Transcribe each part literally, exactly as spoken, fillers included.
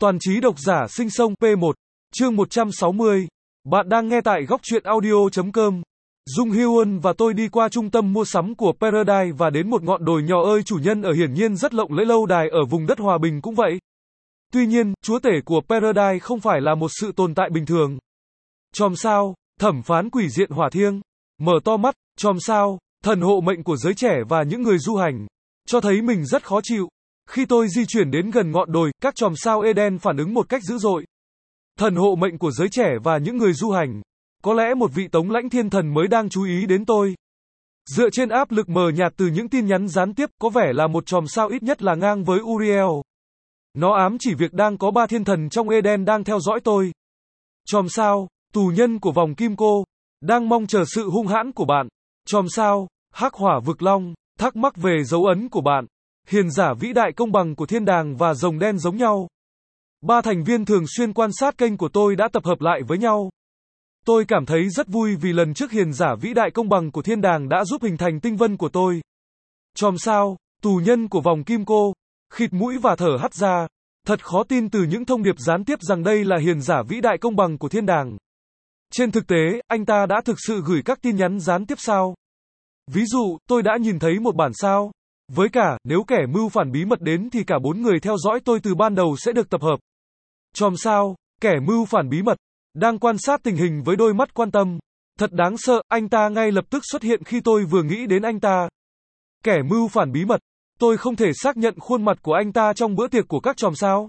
Toàn trí độc giả sinh sông P một, chương một trăm sáu mươi. Bạn đang nghe tại góc truyện audio chấm com. Dung Hyun và tôi đi qua trung tâm mua sắm của Paradise và đến một ngọn đồi nhỏ ơi chủ nhân ở hiển nhiên rất lộng lẫy lâu đài ở vùng đất hòa bình cũng vậy. Tuy nhiên, chúa tể của Paradise không phải là một sự tồn tại bình thường. Chòm sao, thẩm phán quỷ diện hỏa thiêng, mở to mắt, chòm sao, thần hộ mệnh của giới trẻ và những người du hành, cho thấy mình rất khó chịu. Khi tôi di chuyển đến gần ngọn đồi, các chòm sao Eden phản ứng một cách dữ dội. Thần hộ mệnh của giới trẻ và những người du hành. Có lẽ một vị tống lãnh thiên thần mới đang chú ý đến tôi. Dựa trên áp lực mờ nhạt từ những tin nhắn gián tiếp, có vẻ là một chòm sao ít nhất là ngang với Uriel. Nó ám chỉ việc đang có ba thiên thần trong Eden đang theo dõi tôi. Chòm sao, tù nhân của vòng kim cô, đang mong chờ sự hung hãn của bạn. Chòm sao, hắc hỏa vực long, thắc mắc về dấu ấn của bạn. Hiền giả vĩ đại công bằng của thiên đàng và rồng đen giống nhau. Ba thành viên thường xuyên quan sát kênh của tôi đã tập hợp lại với nhau. Tôi cảm thấy rất vui vì lần trước hiền giả vĩ đại công bằng của thiên đàng đã giúp hình thành tinh vân của tôi. Chòm sao, tù nhân của vòng kim cô, khịt mũi và thở hắt ra. Thật khó tin từ những thông điệp gián tiếp rằng đây là hiền giả vĩ đại công bằng của thiên đàng. Trên thực tế, anh ta đã thực sự gửi các tin nhắn gián tiếp sao? Ví dụ, tôi đã nhìn thấy một bản sao. Với cả, nếu kẻ mưu phản bí mật đến thì cả bốn người theo dõi tôi từ ban đầu sẽ được tập hợp. Chòm sao, kẻ mưu phản bí mật, đang quan sát tình hình với đôi mắt quan tâm. Thật đáng sợ, anh ta ngay lập tức xuất hiện khi tôi vừa nghĩ đến anh ta. Kẻ mưu phản bí mật, tôi không thể xác nhận khuôn mặt của anh ta trong bữa tiệc của các chòm sao.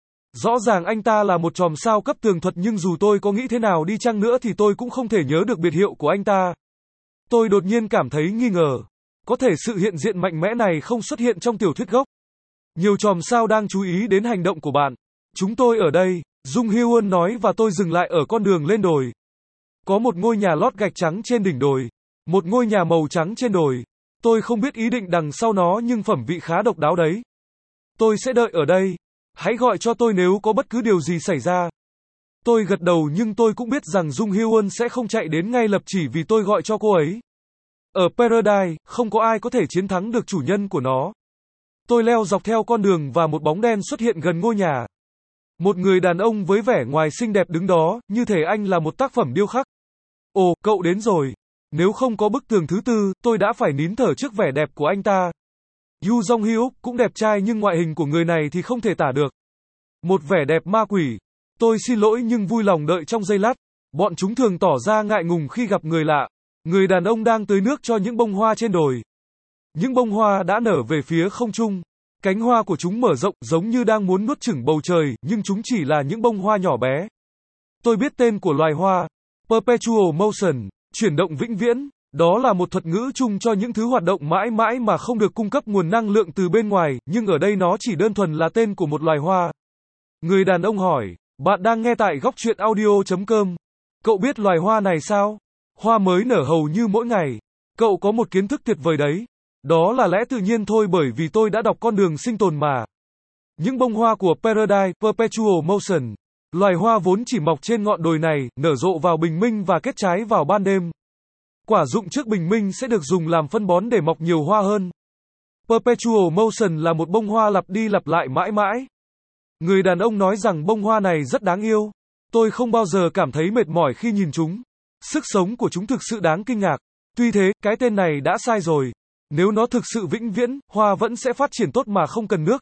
Rõ ràng anh ta là một chòm sao cấp tường thuật nhưng dù tôi có nghĩ thế nào đi chăng nữa thì tôi cũng không thể nhớ được biệt hiệu của anh ta. Tôi đột nhiên cảm thấy nghi ngờ. Có thể sự hiện diện mạnh mẽ này không xuất hiện trong tiểu thuyết gốc. Nhiều chòm sao đang chú ý đến hành động của bạn. Chúng tôi ở đây, Dung Hyun nói và tôi dừng lại ở con đường lên đồi. Có một ngôi nhà lót gạch trắng trên đỉnh đồi. Một ngôi nhà màu trắng trên đồi. Tôi không biết ý định đằng sau nó nhưng phẩm vị khá độc đáo đấy. Tôi sẽ đợi ở đây. Hãy gọi cho tôi nếu có bất cứ điều gì xảy ra. Tôi gật đầu nhưng tôi cũng biết rằng Dung Hyun sẽ không chạy đến ngay lập chỉ vì tôi gọi cho cô ấy. Ở Paradise, không có ai có thể chiến thắng được chủ nhân của nó. Tôi leo dọc theo con đường và một bóng đen xuất hiện gần ngôi nhà. Một người đàn ông với vẻ ngoài xinh đẹp đứng đó, như thể anh là một tác phẩm điêu khắc. Ồ, cậu đến rồi. Nếu không có bức tường thứ tư, tôi đã phải nín thở trước vẻ đẹp của anh ta. Yoo Jong Hyuk cũng đẹp trai nhưng ngoại hình của người này thì không thể tả được. Một vẻ đẹp ma quỷ. Tôi xin lỗi nhưng vui lòng đợi trong giây lát. Bọn chúng thường tỏ ra ngại ngùng khi gặp người lạ. Người đàn ông đang tưới nước cho những bông hoa trên đồi. Những bông hoa đã nở về phía không trung. Cánh hoa của chúng mở rộng giống như đang muốn nuốt chửng bầu trời, nhưng chúng chỉ là những bông hoa nhỏ bé. Tôi biết tên của loài hoa. Perpetual Motion, chuyển động vĩnh viễn. Đó là một thuật ngữ chung cho những thứ hoạt động mãi mãi mà không được cung cấp nguồn năng lượng từ bên ngoài, nhưng ở đây nó chỉ đơn thuần là tên của một loài hoa. Người đàn ông hỏi, bạn đang nghe tại góc truyện audio chấm com. Cậu biết loài hoa này sao? Hoa mới nở hầu như mỗi ngày. Cậu có một kiến thức tuyệt vời đấy. Đó là lẽ tự nhiên thôi bởi vì tôi đã đọc con đường sinh tồn mà. Những bông hoa của Paradise, Perpetual Motion. Loài hoa vốn chỉ mọc trên ngọn đồi này, nở rộ vào bình minh và kết trái vào ban đêm. Quả dụng trước bình minh sẽ được dùng làm phân bón để mọc nhiều hoa hơn. Perpetual Motion là một bông hoa lặp đi lặp lại mãi mãi. Người đàn ông nói rằng bông hoa này rất đáng yêu. Tôi không bao giờ cảm thấy mệt mỏi khi nhìn chúng. Sức sống của chúng thực sự đáng kinh ngạc. Tuy thế, cái tên này đã sai rồi. Nếu nó thực sự vĩnh viễn, hoa vẫn sẽ phát triển tốt mà không cần nước.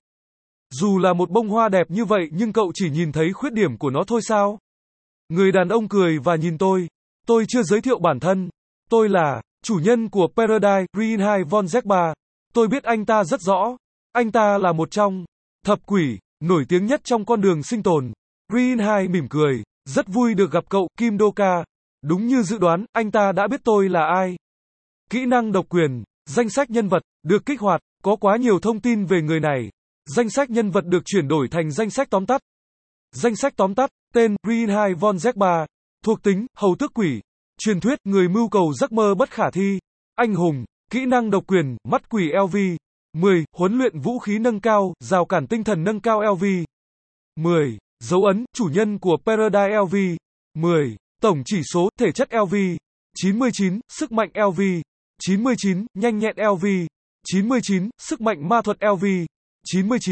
Dù là một bông hoa đẹp như vậy nhưng cậu chỉ nhìn thấy khuyết điểm của nó thôi sao? Người đàn ông cười và nhìn tôi. Tôi chưa giới thiệu bản thân. Tôi là chủ nhân của Paradise, Reinhard von Zechba. Tôi biết anh ta rất rõ. Anh ta là một trong thập quỷ nổi tiếng nhất trong con đường sinh tồn. Reinhard mỉm cười. Rất vui được gặp cậu, Kim Do-ka. Đúng như dự đoán, anh ta đã biết tôi là ai. Kỹ năng độc quyền, danh sách nhân vật, được kích hoạt, có quá nhiều thông tin về người này. Danh sách nhân vật được chuyển đổi thành danh sách tóm tắt. Danh sách tóm tắt, tên, Reinhard von Zechba. Thuộc tính, hầu tước quỷ. Truyền thuyết, người mưu cầu giấc mơ bất khả thi. Anh hùng, kỹ năng độc quyền, mắt quỷ lờ vê. mười. Huấn luyện vũ khí nâng cao, rào cản tinh thần nâng cao lờ vê. mười. Dấu ấn, chủ nhân của Paradise lờ vê. mười. Tổng chỉ số, thể chất lờ vê. chín mươi chín, sức mạnh lờ vê. chín mươi chín, nhanh nhẹn lờ vê. chín mươi chín, sức mạnh ma thuật lờ vê. chín mươi chín,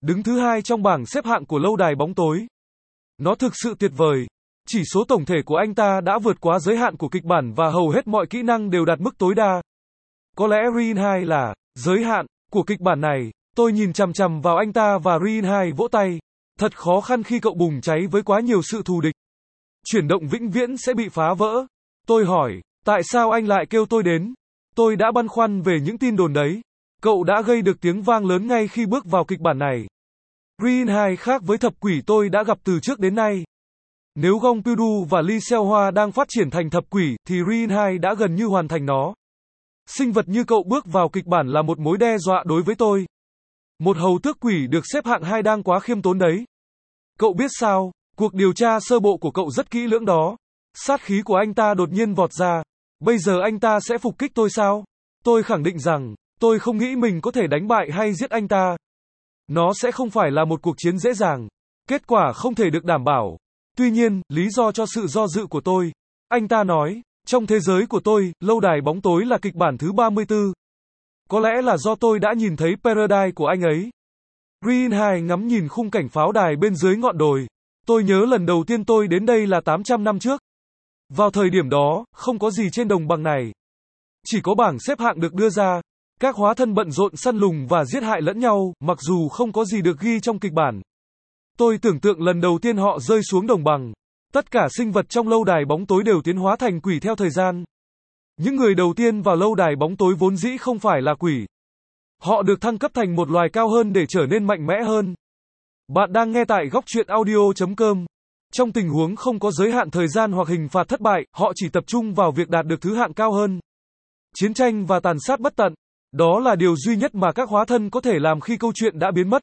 đứng thứ hai trong bảng xếp hạng của lâu đài bóng tối. Nó thực sự tuyệt vời. Chỉ số tổng thể của anh ta đã vượt quá giới hạn của kịch bản và hầu hết mọi kỹ năng đều đạt mức tối đa. Có lẽ Rin hai là giới hạn của kịch bản này. Tôi nhìn chằm chằm vào anh ta và Rin hai vỗ tay. Thật khó khăn khi cậu bùng cháy với quá nhiều sự thù địch. Chuyển động vĩnh viễn sẽ bị phá vỡ. Tôi hỏi, tại sao anh lại kêu tôi đến? Tôi đã băn khoăn về những tin đồn đấy. Cậu đã gây được tiếng vang lớn ngay khi bước vào kịch bản này. Rin hai khác với thập quỷ tôi đã gặp từ trước đến nay. Nếu Gong Pyu và Lee Seo Hoa đang phát triển thành thập quỷ, thì Rin hai đã gần như hoàn thành nó. Sinh vật như cậu bước vào kịch bản là một mối đe dọa đối với tôi. Một hầu tước quỷ được xếp hạng hai đang quá khiêm tốn đấy. Cậu biết sao, cuộc điều tra sơ bộ của cậu rất kỹ lưỡng đó. Sát khí của anh ta đột nhiên vọt ra. Bây giờ anh ta sẽ phục kích tôi sao? Tôi khẳng định rằng, tôi không nghĩ mình có thể đánh bại hay giết anh ta. Nó sẽ không phải là một cuộc chiến dễ dàng. Kết quả không thể được đảm bảo. Tuy nhiên, lý do cho sự do dự của tôi. Anh ta nói, trong thế giới của tôi, lâu đài bóng tối là kịch bản thứ ba mươi tư. Có lẽ là do tôi đã nhìn thấy Paradise của anh ấy. Rin hai ngắm nhìn khung cảnh pháo đài bên dưới ngọn đồi. Tôi nhớ lần đầu tiên tôi đến đây là tám trăm năm trước. Vào thời điểm đó, không có gì trên đồng bằng này. Chỉ có bảng xếp hạng được đưa ra. Các hóa thân bận rộn săn lùng và giết hại lẫn nhau, mặc dù không có gì được ghi trong kịch bản. Tôi tưởng tượng lần đầu tiên họ rơi xuống đồng bằng. Tất cả sinh vật trong lâu đài bóng tối đều tiến hóa thành quỷ theo thời gian. Những người đầu tiên vào lâu đài bóng tối vốn dĩ không phải là quỷ. Họ được thăng cấp thành một loài cao hơn để trở nên mạnh mẽ hơn. Bạn đang nghe tại góc truyện audio chấm com. Trong tình huống không có giới hạn thời gian hoặc hình phạt thất bại, họ chỉ tập trung vào việc đạt được thứ hạng cao hơn. Chiến tranh và tàn sát bất tận. Đó là điều duy nhất mà các hóa thân có thể làm khi câu chuyện đã biến mất.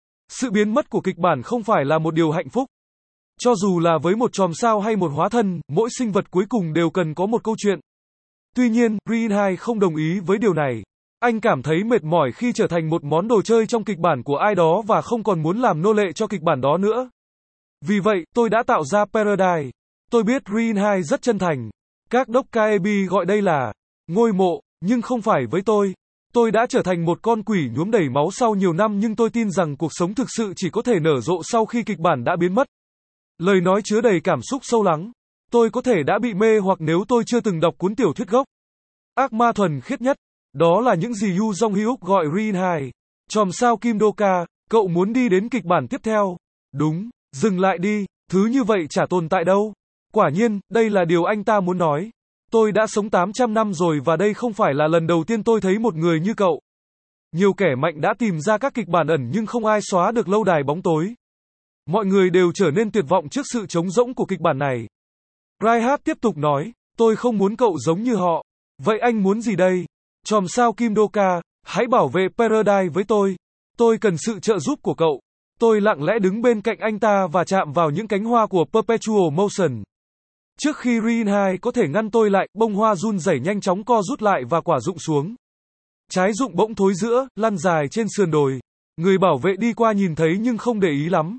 Sự biến mất của kịch bản không phải là một điều hạnh phúc. Cho dù là với một chòm sao hay một hóa thân, mỗi sinh vật cuối cùng đều cần có một câu chuyện. Tuy nhiên, Rin hai không đồng ý với điều này. Anh cảm thấy mệt mỏi khi trở thành một món đồ chơi trong kịch bản của ai đó và không còn muốn làm nô lệ cho kịch bản đó nữa. Vì vậy, tôi đã tạo ra Paradise. Tôi biết Rin hai rất chân thành. Các đốc ca e bê gọi đây là ngôi mộ, nhưng không phải với tôi. Tôi đã trở thành một con quỷ nhuốm đầy máu sau nhiều năm, nhưng tôi tin rằng cuộc sống thực sự chỉ có thể nở rộ sau khi kịch bản đã biến mất. Lời nói chứa đầy cảm xúc sâu lắng. Tôi có thể đã bị mê hoặc nếu tôi chưa từng đọc cuốn tiểu thuyết gốc. Ác ma thuần khiết nhất. Đó là những gì Yu Jong Hyuk gọi Rin hai. Chòm sao Kim Do-ka, cậu muốn đi đến kịch bản tiếp theo. Đúng, dừng lại đi, thứ như vậy chả tồn tại đâu. Quả nhiên, đây là điều anh ta muốn nói. Tôi đã sống tám trăm năm rồi và đây không phải là lần đầu tiên tôi thấy một người như cậu. Nhiều kẻ mạnh đã tìm ra các kịch bản ẩn nhưng không ai xóa được lâu đài bóng tối. Mọi người đều trở nên tuyệt vọng trước sự trống rỗng của kịch bản này. Reinhardt tiếp tục nói, tôi không muốn cậu giống như họ. Vậy anh muốn gì đây? Chòm sao Kim Do-ka, hãy bảo vệ Paradise với tôi. Tôi cần sự trợ giúp của cậu. Tôi lặng lẽ đứng bên cạnh anh ta và chạm vào những cánh hoa của Perpetual Motion. Trước khi Rin hai có thể ngăn tôi lại, bông hoa run rẩy nhanh chóng co rút lại và quả rụng xuống. Trái rụng bỗng thối rữa, lăn dài trên sườn đồi. Người bảo vệ đi qua nhìn thấy nhưng không để ý lắm.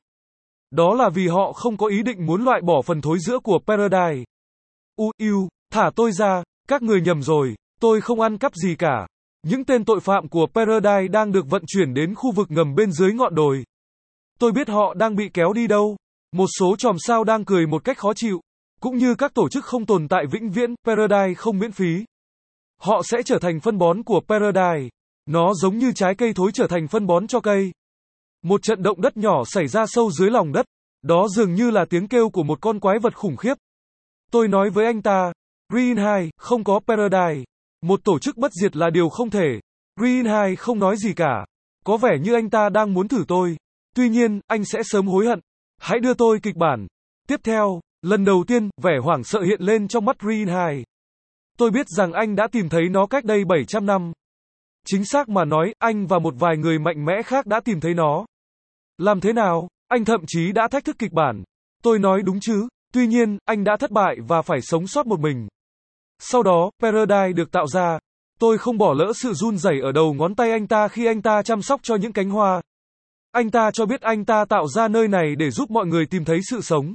Đó là vì họ không có ý định muốn loại bỏ phần thối rữa của Paradise. U, yêu, thả tôi ra, các người nhầm rồi, tôi không ăn cắp gì cả. Những tên tội phạm của Paradise đang được vận chuyển đến khu vực ngầm bên dưới ngọn đồi. Tôi biết họ đang bị kéo đi đâu. Một số chòm sao đang cười một cách khó chịu. Cũng như các tổ chức không tồn tại vĩnh viễn, Paradise không miễn phí. Họ sẽ trở thành phân bón của Paradise. Nó giống như trái cây thối trở thành phân bón cho cây. Một trận động đất nhỏ xảy ra sâu dưới lòng đất. Đó dường như là tiếng kêu của một con quái vật khủng khiếp. Tôi nói với anh ta, Rin hai, không có Paradise. Một tổ chức bất diệt là điều không thể. Rin hai không nói gì cả. Có vẻ như anh ta đang muốn thử tôi. Tuy nhiên, anh sẽ sớm hối hận. Hãy đưa tôi kịch bản. Tiếp theo, lần đầu tiên, vẻ hoảng sợ hiện lên trong mắt Rin hai. Tôi biết rằng anh đã tìm thấy nó cách đây bảy trăm năm. Chính xác mà nói, anh và một vài người mạnh mẽ khác đã tìm thấy nó. Làm thế nào? Anh thậm chí đã thách thức kịch bản. Tôi nói đúng chứ? Tuy nhiên, anh đã thất bại và phải sống sót một mình. Sau đó, Paradise được tạo ra. Tôi không bỏ lỡ sự run rẩy ở đầu ngón tay anh ta khi anh ta chăm sóc cho những cánh hoa. Anh ta cho biết anh ta tạo ra nơi này để giúp mọi người tìm thấy sự sống.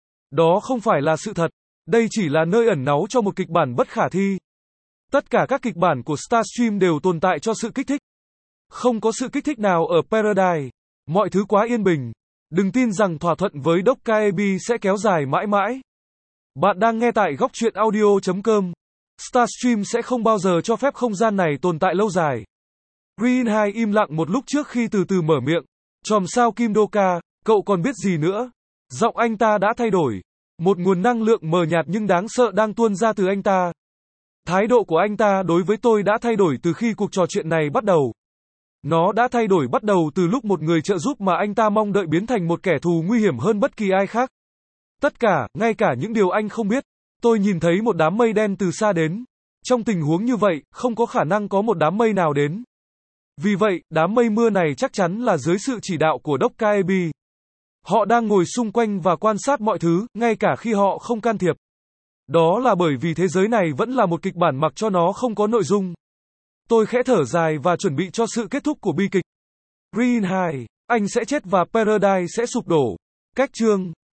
Đó không phải là sự thật. Đây chỉ là nơi ẩn náu cho một kịch bản bất khả thi. Tất cả các kịch bản của Starstream đều tồn tại cho sự kích thích. Không có sự kích thích nào ở Paradise. Mọi thứ quá yên bình. Đừng tin rằng thỏa thuận với Doc Caebi sẽ kéo dài mãi mãi. Bạn đang nghe tại góc truyện audio chấm com. Starstream sẽ không bao giờ cho phép không gian này tồn tại lâu dài. Rin hai im lặng một lúc trước khi từ từ mở miệng. Chòm sao Kim Do-ka, cậu còn biết gì nữa? Giọng anh ta đã thay đổi. Một nguồn năng lượng mờ nhạt nhưng đáng sợ đang tuôn ra từ anh ta. Thái độ của anh ta đối với tôi đã thay đổi từ khi cuộc trò chuyện này bắt đầu. Nó đã thay đổi bắt đầu từ lúc một người trợ giúp mà anh ta mong đợi biến thành một kẻ thù nguy hiểm hơn bất kỳ ai khác. Tất cả, ngay cả những điều anh không biết. Tôi nhìn thấy một đám mây đen từ xa đến. Trong tình huống như vậy, không có khả năng có một đám mây nào đến. Vì vậy, đám mây mưa này chắc chắn là dưới sự chỉ đạo của Doc Caebi. Họ đang ngồi xung quanh và quan sát mọi thứ, ngay cả khi họ không can thiệp. Đó là bởi vì thế giới này vẫn là một kịch bản mặc cho nó không có nội dung. Tôi khẽ thở dài và chuẩn bị cho sự kết thúc của bi kịch. Rin hai, anh sẽ chết và Paradise sẽ sụp đổ. Cách chương